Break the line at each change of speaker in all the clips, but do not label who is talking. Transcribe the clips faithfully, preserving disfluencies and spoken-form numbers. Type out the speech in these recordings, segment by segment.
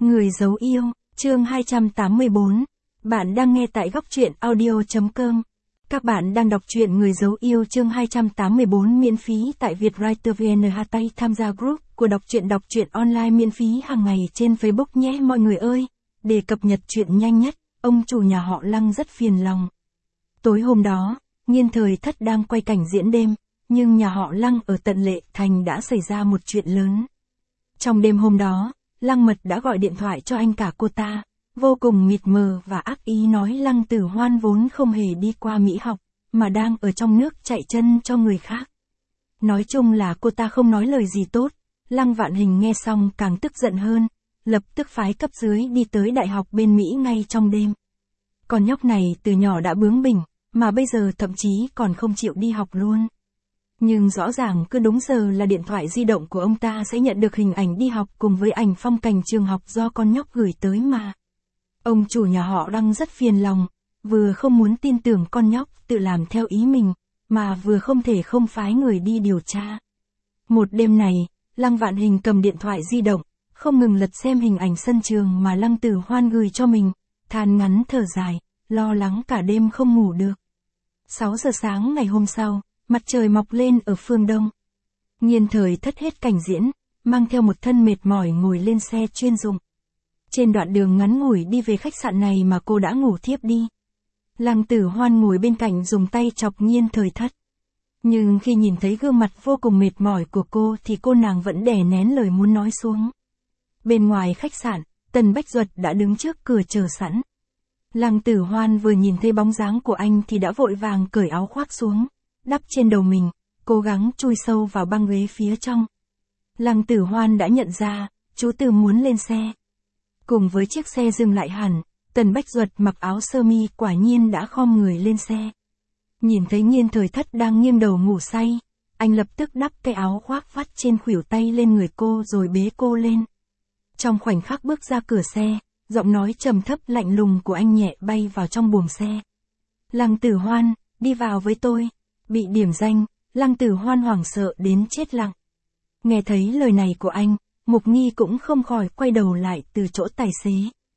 Người giấu yêu, chương hai trăm tám mươi bốn. Bạn đang nghe tại góc truyện audio chấm com. Các bạn đang đọc truyện Người giấu yêu chương hai trăm tám mươi bốn miễn phí tại Vietwriter vê en. Hãy tham gia group của đọc truyện đọc truyện online miễn phí hàng ngày trên Facebook nhé mọi người ơi. Để cập nhật truyện nhanh nhất, ông chủ nhà họ Lăng rất phiền lòng. Tối hôm đó, Nghiên Thời Thất đang quay cảnh diễn đêm, nhưng nhà họ Lăng ở tận Lệ Thành đã xảy ra một chuyện lớn. Trong đêm hôm đó, Lăng Mật đã gọi điện thoại cho anh cả cô ta, vô cùng mịt mờ và ác ý nói Lăng Tử Hoan vốn không hề đi qua Mỹ học, mà đang ở trong nước chạy chân cho người khác. Nói chung là cô ta không nói lời gì tốt. Lăng Vạn Hình nghe xong càng tức giận hơn, lập tức phái cấp dưới đi tới đại học bên Mỹ ngay trong đêm. Con nhóc này từ nhỏ đã bướng bỉnh, mà bây giờ thậm chí còn không chịu đi học luôn. Nhưng rõ ràng cứ đúng giờ là điện thoại di động của ông ta sẽ nhận được hình ảnh đi học cùng với ảnh phong cảnh trường học do con nhóc gửi tới mà. Ông chủ nhà họ Lăng rất phiền lòng, vừa không muốn tin tưởng con nhóc tự làm theo ý mình, mà vừa không thể không phái người đi điều tra. Một đêm này, Lăng Vạn Hình cầm điện thoại di động, không ngừng lật xem hình ảnh sân trường mà Lăng Tử Hoan gửi cho mình, than ngắn thở dài, lo lắng cả đêm không ngủ được. sáu giờ sáng ngày hôm sau, mặt trời mọc lên ở phương Đông. Nghiên Thời Thất hết cảnh diễn, mang theo một thân mệt mỏi ngồi lên xe chuyên dụng. Trên đoạn đường ngắn ngủi đi về khách sạn này mà cô đã ngủ thiếp đi. Lăng Tử Hoan ngồi bên cạnh dùng tay chọc Nghiên Thời Thất. Nhưng khi nhìn thấy gương mặt vô cùng mệt mỏi của cô thì cô nàng vẫn đè nén lời muốn nói xuống. Bên ngoài khách sạn, Tần Bách Duật đã đứng trước cửa chờ sẵn. Lăng Tử Hoan vừa nhìn thấy bóng dáng của anh thì đã vội vàng cởi áo khoác xuống, đắp trên đầu mình, cố gắng chui sâu vào băng ghế phía trong. Lăng Tử Hoan đã nhận ra, chú Từ muốn lên xe. Cùng với chiếc xe dừng lại hẳn, Tần Bách Duật mặc áo sơ mi quả nhiên đã khom người lên xe. Nhìn thấy Nghiên Thời Thất đang nghiêng đầu ngủ say, anh lập tức đắp cái áo khoác vắt trên khuỷu tay lên người cô rồi bế cô lên. Trong khoảnh khắc bước ra cửa xe, giọng nói trầm thấp lạnh lùng của anh nhẹ bay vào trong buồng xe. Lăng Tử Hoan, đi vào với tôi. Bị điểm danh, Lăng Tử Hoan hoảng sợ đến chết lặng. Nghe thấy lời này của anh, Mục Nghi cũng không khỏi quay đầu lại từ chỗ tài xế.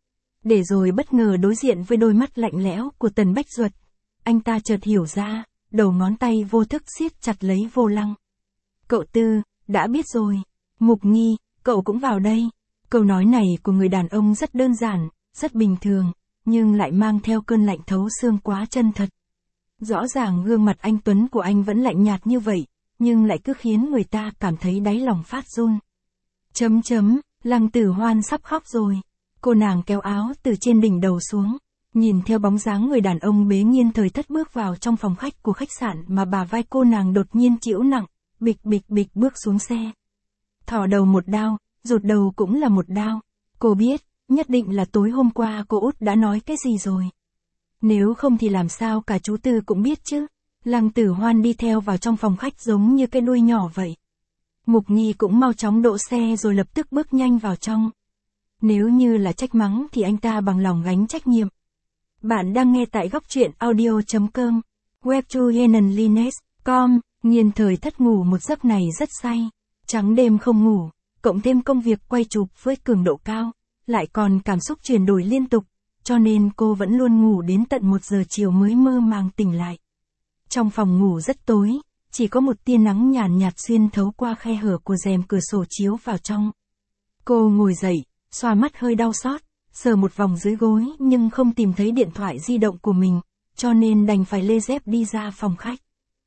Để rồi bất ngờ đối diện với đôi mắt lạnh lẽo của Tần Bách Duật. Anh ta chợt hiểu ra, đầu ngón tay vô thức siết chặt lấy vô lăng. Cậu Tư, đã biết rồi. Mục Nghi, cậu cũng vào đây. Câu nói này của người đàn ông rất đơn giản, rất bình thường, nhưng lại mang theo cơn lạnh thấu xương quá chân thật. Rõ ràng gương mặt anh Tuấn của anh vẫn lạnh nhạt như vậy, nhưng lại cứ khiến người ta cảm thấy đáy lòng phát run. Chấm chấm, Lăng Tử Hoan sắp khóc rồi. Cô nàng kéo áo từ trên đỉnh đầu xuống, nhìn theo bóng dáng người đàn ông bế Nghiên Thời Thất bước vào trong phòng khách của khách sạn mà bả vai cô nàng đột nhiên chịu nặng, bịch bịch bịch bước xuống xe. Thỏ đầu một đao, rụt đầu cũng là một đao. Cô biết, nhất định là tối hôm qua cô út đã nói cái gì rồi. Nếu không thì làm sao cả chú Tư cũng biết chứ. Lăng Tử Hoan đi theo vào trong phòng khách giống như cái đuôi nhỏ vậy. Mục Nghi cũng mau chóng đỗ xe rồi lập tức bước nhanh vào trong. Nếu như là trách mắng thì anh ta bằng lòng gánh trách nhiệm. Bạn đang nghe tại góc truyện audio chấm com. Web to Henan Linux chấm com. Nghiên Thời Thất ngủ một giấc này rất say. Trắng đêm không ngủ, cộng thêm công việc quay chụp với cường độ cao, lại còn cảm xúc chuyển đổi liên tục. Cho nên cô vẫn luôn ngủ đến tận một giờ chiều mới mơ màng tỉnh lại. Trong phòng ngủ rất tối, chỉ có một tia nắng nhàn nhạt xuyên thấu qua khe hở của rèm cửa sổ chiếu vào trong. Cô ngồi dậy, xoa mắt hơi đau xót, sờ một vòng dưới gối nhưng không tìm thấy điện thoại di động của mình, cho nên đành phải lê dép đi ra phòng khách.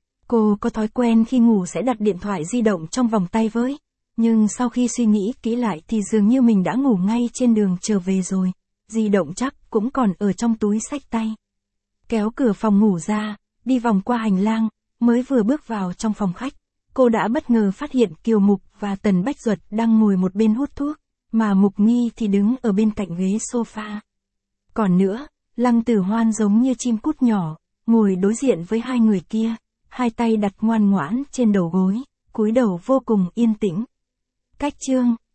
Cô có thói quen khi ngủ sẽ đặt điện thoại di động trong vòng tay với, nhưng sau khi suy nghĩ kỹ lại thì dường như mình đã ngủ ngay trên đường trở về rồi. Di động chắc cũng còn ở trong túi xách tay. Kéo cửa phòng ngủ ra, đi vòng qua hành lang, mới vừa bước vào trong phòng khách, cô đã bất ngờ phát hiện Kiều Mục và Tần Bách Duật đang ngồi một bên hút thuốc, mà Mục Nghi thì đứng ở bên cạnh ghế sofa. Còn nữa, Lăng Tử Hoan giống như chim cút nhỏ, ngồi đối diện với hai người kia, hai tay đặt ngoan ngoãn trên đầu gối, cúi đầu vô cùng yên tĩnh. Cách chương,